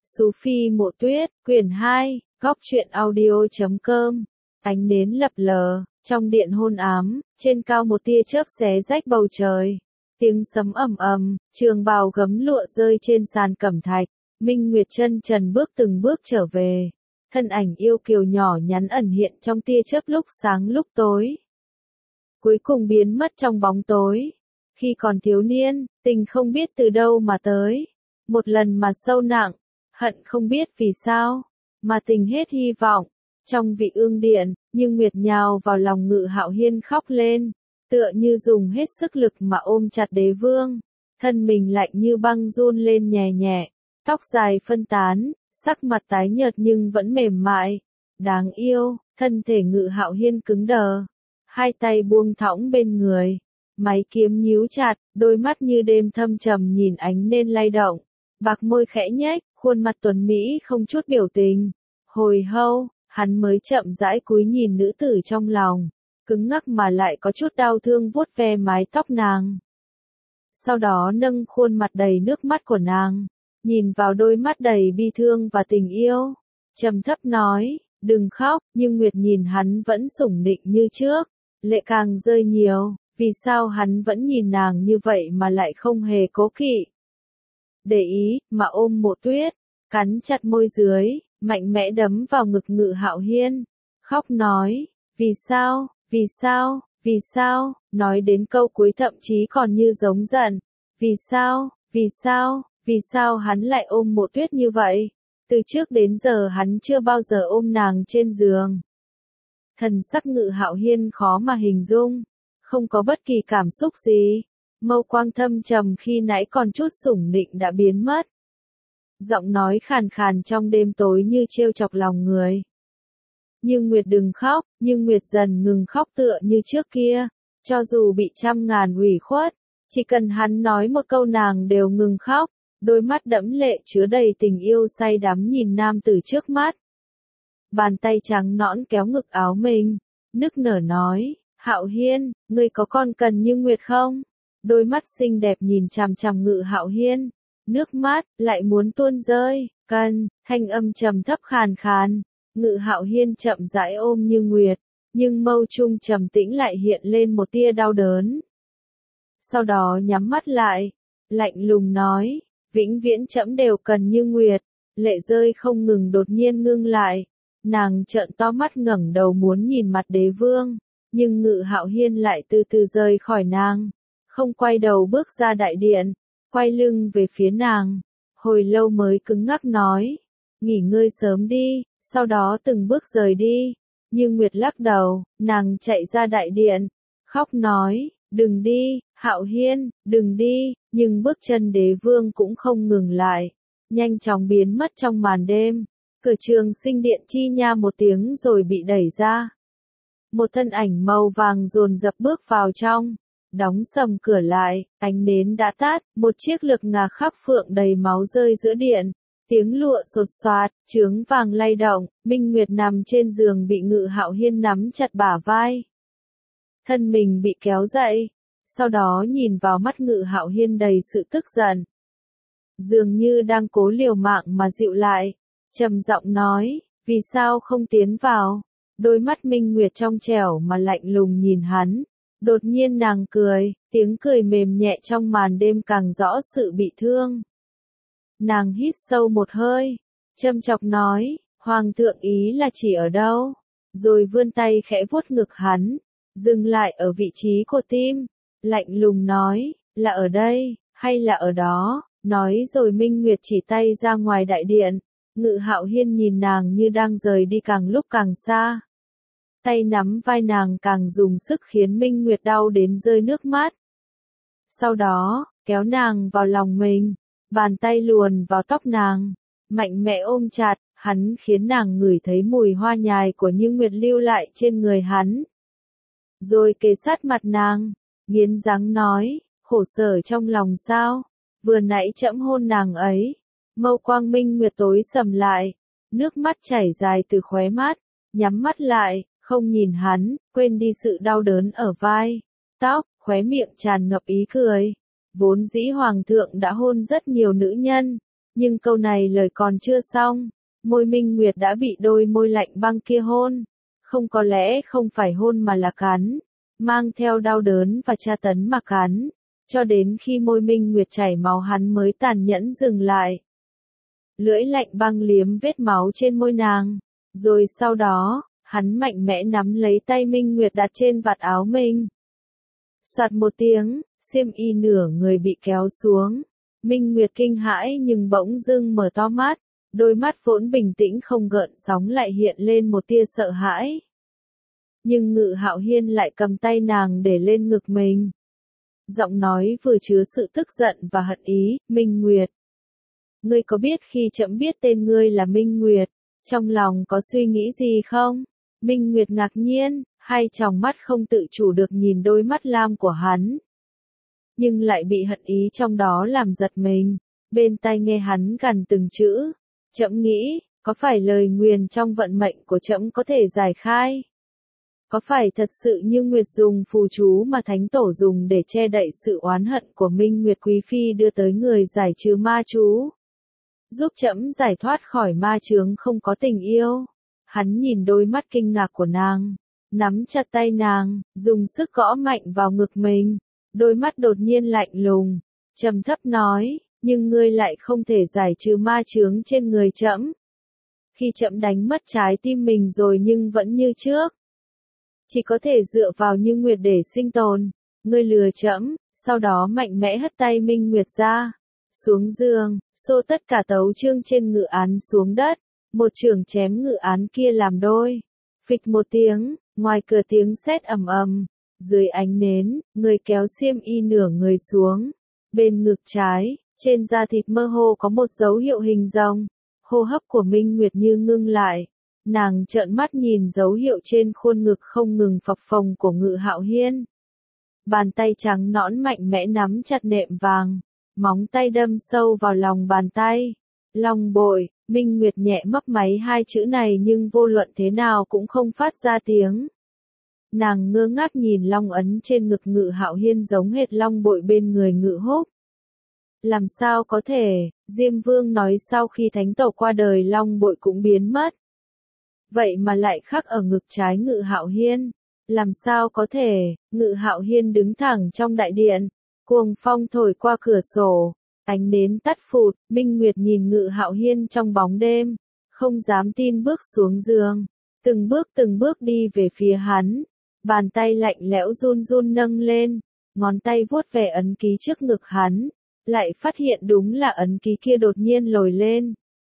Sú Phi Mộ Tuyết, quyển 2, góc truyện audio.com. Ánh nến lập lờ, trong điện hôn ám, trên cao một tia chớp xé rách bầu trời. Tiếng sấm ầm ầm, trường bào gấm lụa rơi trên sàn cẩm thạch. Minh Nguyệt chân trần bước từng bước trở về. Thân ảnh yêu kiều nhỏ nhắn ẩn hiện trong tia chớp lúc sáng lúc tối. Cuối cùng biến mất trong bóng tối. Khi còn thiếu niên, tình không biết từ đâu mà tới. Một lần mà sâu nặng, hận không biết vì sao, mà tình hết hy vọng. Trong vị ương điện, Như Nguyệt nhào vào lòng Ngự Hạo Hiên khóc lên, tựa như dùng hết sức lực mà ôm chặt đế vương. Thân mình lạnh như băng run lên nhẹ nhẹ, tóc dài phân tán, sắc mặt tái nhợt nhưng vẫn mềm mại. Đáng yêu, thân thể Ngự Hạo Hiên cứng đờ, hai tay buông thõng bên người, máy kiếm nhíu chặt, đôi mắt như đêm thâm trầm nhìn ánh nên lay động. Bạc môi khẽ nhếch, khuôn mặt tuấn mỹ không chút biểu tình. Hồi lâu, hắn mới chậm rãi cúi nhìn nữ tử trong lòng, cứng ngắc mà lại có chút đau thương vuốt ve mái tóc nàng. Sau đó nâng khuôn mặt đầy nước mắt của nàng, nhìn vào đôi mắt đầy bi thương và tình yêu, trầm thấp nói, đừng khóc. Nhưng Nguyệt nhìn hắn vẫn sủng nịnh như trước, lệ càng rơi nhiều, vì sao hắn vẫn nhìn nàng như vậy mà lại không hề cố kỵ. Để ý, mà ôm Mộ Tuyết, cắn chặt môi dưới, mạnh mẽ đấm vào ngực Ngự Hạo Hiên, khóc nói, vì sao, vì sao, vì sao, nói đến câu cuối thậm chí còn như giống giận, vì sao, vì sao, vì sao hắn lại ôm Mộ Tuyết như vậy, từ trước đến giờ hắn chưa bao giờ ôm nàng trên giường. Thần sắc Ngự Hạo Hiên khó mà hình dung, không có bất kỳ cảm xúc gì. Mâu quang thâm trầm khi nãy còn chút sủng nịnh đã biến mất. Giọng nói khàn khàn trong đêm tối như trêu chọc lòng người. Nhưng Nguyệt đừng khóc, nhưng Nguyệt dần ngừng khóc tựa như trước kia. Cho dù bị trăm ngàn ủy khuất, chỉ cần hắn nói một câu nàng đều ngừng khóc. Đôi mắt đẫm lệ chứa đầy tình yêu say đắm nhìn nam tử trước mắt. Bàn tay trắng nõn kéo ngực áo mình, nức nở nói, Hạo Hiên, ngươi có con cần như Nguyệt không? Đôi mắt xinh đẹp nhìn chằm chằm Ngự Hạo Hiên, nước mắt lại muốn tuôn rơi. Cần, thanh âm trầm thấp khàn khàn. Ngự Hạo Hiên chậm rãi ôm Như Nguyệt, nhưng mâu trung trầm tĩnh lại hiện lên một tia đau đớn. Sau đó nhắm mắt lại, lạnh lùng nói, vĩnh viễn trẫm đều cần Như Nguyệt. Lệ rơi không ngừng đột nhiên ngưng lại, nàng trợn to mắt ngẩng đầu muốn nhìn mặt đế vương, nhưng Ngự Hạo Hiên lại từ từ rời khỏi nàng. Không quay đầu bước ra đại điện, quay lưng về phía nàng, hồi lâu mới cứng ngắc nói, nghỉ ngơi sớm đi, sau đó từng bước rời đi. Như Nguyệt lắc đầu, nàng chạy ra đại điện, khóc nói, đừng đi, Hạo Hiên, đừng đi, nhưng bước chân đế vương cũng không ngừng lại, nhanh chóng biến mất trong màn đêm. Cửa Trường Sinh điện chi nha một tiếng rồi bị đẩy ra. Một thân ảnh màu vàng dồn dập bước vào trong. Đóng sầm cửa lại, ánh nến đã tắt, một chiếc lược ngà khắc phượng đầy máu rơi giữa điện, tiếng lụa xột xoạt, chướng vàng lay động. Minh Nguyệt nằm trên giường bị Ngự Hạo Hiên nắm chặt bả vai. Thân mình bị kéo dậy, sau đó nhìn vào mắt Ngự Hạo Hiên đầy sự tức giận. Dường như đang cố liều mạng mà dịu lại, trầm giọng nói, vì sao không tiến vào? Đôi mắt Minh Nguyệt trong trẻo mà lạnh lùng nhìn hắn. Đột nhiên nàng cười, tiếng cười mềm nhẹ trong màn đêm càng rõ sự bị thương. Nàng hít sâu một hơi, châm chọc nói, Hoàng thượng ý là chỉ ở đâu? Rồi vươn tay khẽ vuốt ngực hắn, dừng lại ở vị trí của tim, lạnh lùng nói, là ở đây, hay là ở đó? Nói rồi Minh Nguyệt chỉ tay ra ngoài đại điện. Ngự Hạo Hiên nhìn nàng như đang rời đi càng lúc càng xa. Tay nắm vai nàng càng dùng sức khiến Minh Nguyệt đau đến rơi nước mắt. Sau đó, kéo nàng vào lòng mình, bàn tay luồn vào tóc nàng, mạnh mẽ ôm chặt, hắn khiến nàng ngửi thấy mùi hoa nhài của Như Nguyệt lưu lại trên người hắn. Rồi kề sát mặt nàng, nghiến răng nói, khổ sở trong lòng sao, vừa nãy trẫm hôn nàng ấy. Mâu quang Minh Nguyệt tối sầm lại, nước mắt chảy dài từ khóe mắt, nhắm mắt lại. Không nhìn hắn, quên đi sự đau đớn ở vai, tóc, khóe miệng tràn ngập ý cười. Vốn dĩ Hoàng thượng đã hôn rất nhiều nữ nhân, Nhưng câu này lời còn chưa xong, môi Minh Nguyệt đã bị đôi môi lạnh băng kia hôn. Không, có lẽ không phải hôn mà là cắn, mang theo đau đớn và tra tấn mà cắn, cho đến khi môi Minh Nguyệt chảy máu hắn mới tàn nhẫn dừng lại. Lưỡi lạnh băng liếm vết máu trên môi nàng, rồi sau đó, hắn mạnh mẽ nắm lấy tay Minh Nguyệt đặt trên vạt áo mình. Soạt một tiếng, xiêm y nửa người bị kéo xuống. Minh Nguyệt kinh hãi nhưng bỗng dưng mở to mắt, đôi mắt vốn bình tĩnh không gợn sóng lại hiện lên một tia sợ hãi. Nhưng Ngự Hạo Hiên lại cầm tay nàng để lên ngực mình. Giọng nói vừa chứa sự tức giận và hận ý, Minh Nguyệt. Ngươi có biết khi trẫm biết tên ngươi là Minh Nguyệt, trong lòng có suy nghĩ gì không? Minh Nguyệt ngạc nhiên, hai tròng mắt không tự chủ được nhìn đôi mắt lam của hắn. Nhưng lại bị hận ý trong đó làm giật mình, bên tai nghe hắn gằn từng chữ. Trẫm nghĩ, có phải lời nguyền trong vận mệnh của trẫm có thể giải khai? Có phải thật sự như Nguyệt dùng phù chú mà Thánh Tổ dùng để che đậy sự oán hận của Minh Nguyệt Quý Phi đưa tới người giải trừ ma chú? Giúp trẫm giải thoát khỏi ma chướng không có tình yêu. Hắn nhìn đôi mắt kinh ngạc của nàng, nắm chặt tay nàng, dùng sức gõ mạnh vào ngực mình. Đôi mắt đột nhiên lạnh lùng, trầm thấp nói, nhưng ngươi lại không thể giải trừ ma chướng trên người trẫm. Khi trẫm đánh mất trái tim mình rồi nhưng vẫn như trước. Chỉ có thể dựa vào Như Nguyệt để sinh tồn. Ngươi lừa trẫm, sau đó mạnh mẽ hất tay Minh Nguyệt ra. Xuống giường, xô tất cả tấu chương trên ngự án xuống đất. Một chưởng chém ngự án kia làm đôi. Phịch một tiếng, ngoài cửa tiếng sét ầm ầm. Dưới ánh nến, người kéo xiêm y nửa người xuống. Bên ngực trái, trên da thịt mơ hồ có một dấu hiệu hình rồng. Hô hấp của Minh Nguyệt như ngưng lại. Nàng trợn mắt nhìn dấu hiệu trên khuôn ngực không ngừng phập phồng của Ngự Hạo Hiên. Bàn tay trắng nõn mạnh mẽ nắm chặt nệm vàng. Móng tay đâm sâu vào lòng bàn tay. Long bội, Minh Nguyệt nhẹ mấp máy hai chữ này nhưng vô luận thế nào cũng không phát ra tiếng. Nàng ngơ ngác nhìn long ấn trên ngực Ngự Hạo Hiên giống hệt long bội bên người Ngự Húc. Làm sao có thể, Diêm Vương nói sau khi Thánh Tổ qua đời long bội cũng biến mất. Vậy mà lại khắc ở ngực trái Ngự Hạo Hiên. Làm sao có thể, Ngự Hạo Hiên đứng thẳng trong đại điện. Cuồng phong thổi qua cửa sổ. Ánh nến tắt phụt, Minh Nguyệt nhìn Ngự Hạo Hiên trong bóng đêm. Không dám tin bước xuống giường. Từng bước đi về phía hắn. Bàn tay lạnh lẽo run run nâng lên. Ngón tay vuốt về ấn ký trước ngực hắn. Lại phát hiện đúng là ấn ký kia đột nhiên lồi lên.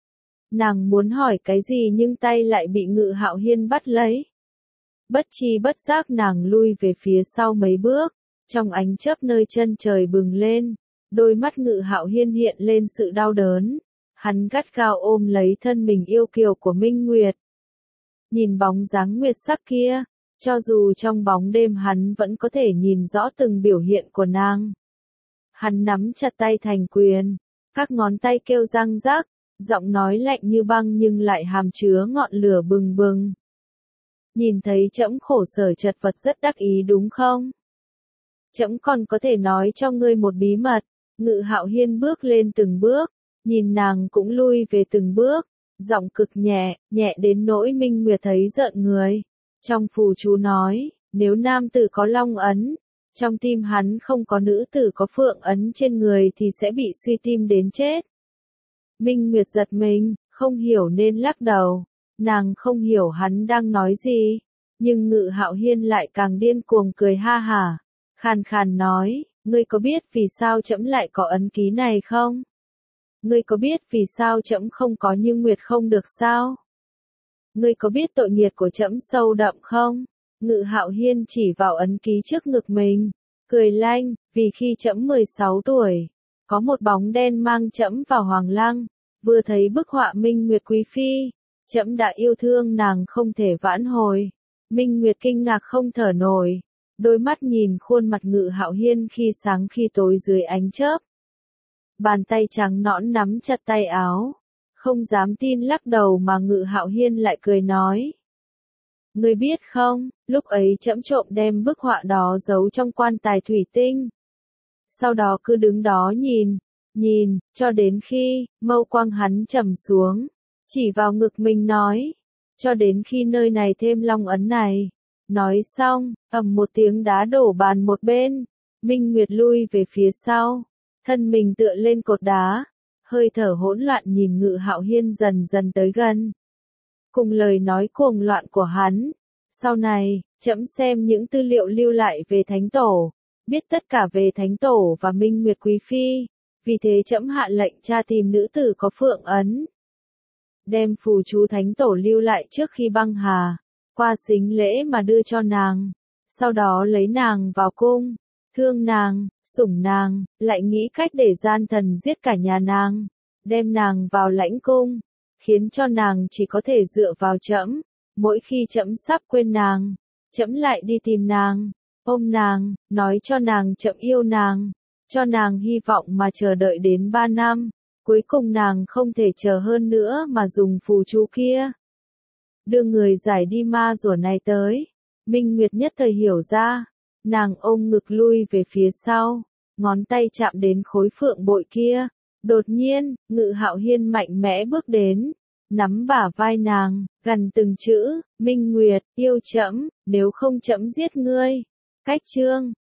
Nàng muốn hỏi cái gì nhưng tay lại bị Ngự Hạo Hiên bắt lấy. Bất tri bất giác nàng lui về phía sau mấy bước. Trong ánh chớp nơi chân trời bừng lên. Đôi mắt Ngự Hạo Hiên hiện lên sự đau đớn. Hắn gắt gao ôm lấy thân mình yêu kiều của Minh Nguyệt. Nhìn bóng dáng nguyệt sắc kia, cho dù trong bóng đêm hắn vẫn có thể nhìn rõ từng biểu hiện của nàng. Hắn nắm chặt tay thành quyền, các ngón tay kêu răng rắc, giọng nói lạnh như băng nhưng lại hàm chứa ngọn lửa bừng bừng. Nhìn thấy trẫm khổ sở chật vật rất đắc ý đúng không? Trẫm còn có thể nói cho ngươi một bí mật. Ngự Hạo Hiên bước lên từng bước, nhìn nàng cũng lui về từng bước, giọng cực nhẹ, nhẹ đến nỗi Minh Nguyệt thấy rợn người. Trong phù chú nói, nếu nam tử có long ấn, trong tim hắn không có nữ tử có phượng ấn trên người thì sẽ bị suy tim đến chết. Minh Nguyệt giật mình, không hiểu nên lắc đầu. Nàng không hiểu hắn đang nói gì, nhưng Ngự Hạo Hiên lại càng điên cuồng cười ha hả, khàn khàn nói, ngươi có biết vì sao trẫm lại có ấn ký này không? Ngươi có biết vì sao trẫm không có Như Nguyệt không được sao? Ngươi có biết tội nghiệp của trẫm sâu đậm không? Ngự Hạo Hiên chỉ vào ấn ký trước ngực mình, cười lanh, vì khi trẫm 16 tuổi, có một bóng đen mang trẫm vào Hoàng Lăng, vừa thấy bức họa Minh Nguyệt Quý Phi, trẫm đã yêu thương nàng không thể vãn hồi. Minh Nguyệt kinh ngạc không thở nổi, đôi mắt nhìn khuôn mặt Ngự Hạo Hiên khi sáng khi tối dưới ánh chớp. Bàn tay trắng nõn nắm chặt tay áo, không dám tin lắc đầu mà Ngự Hạo Hiên lại cười nói. Ngươi biết không, lúc ấy trẫm trộm đem bức họa đó giấu trong quan tài thủy tinh. Sau đó cứ đứng đó nhìn, nhìn, cho đến khi, mâu quang hắn trầm xuống, chỉ vào ngực mình nói, cho đến khi nơi này thêm long ấn này. Nói xong, ầm một tiếng đá đổ bàn một bên, Minh Nguyệt lui về phía sau, thân mình tựa lên cột đá, hơi thở hỗn loạn nhìn Ngự Hạo Hiên dần dần tới gần. Cùng lời nói cuồng loạn của hắn, sau này, trẫm xem những tư liệu lưu lại về Thánh Tổ, biết tất cả về Thánh Tổ và Minh Nguyệt Quý Phi, vì thế trẫm hạ lệnh tra tìm nữ tử có phượng ấn. Đem phù chú Thánh Tổ lưu lại trước khi băng hà, qua sính lễ mà đưa cho nàng, sau đó lấy nàng vào cung, thương nàng, sủng nàng, lại nghĩ cách để gian thần giết cả nhà nàng, đem nàng vào lãnh cung, khiến cho nàng chỉ có thể dựa vào trẫm, mỗi khi trẫm sắp quên nàng, trẫm lại đi tìm nàng, ôm nàng, nói cho nàng trẫm yêu nàng, cho nàng hy vọng mà chờ đợi đến 3 năm, cuối cùng nàng không thể chờ hơn nữa mà dùng phù chú kia. Đưa người giải đi ma rủa này tới, Minh Nguyệt nhất thời hiểu ra, nàng ôm ngực lui về phía sau, ngón tay chạm đến khối phượng bội kia, đột nhiên, Ngự Hạo Hiên mạnh mẽ bước đến, nắm bả vai nàng, gần từng chữ, Minh Nguyệt, yêu trẫm, nếu không trẫm giết ngươi. Cách chương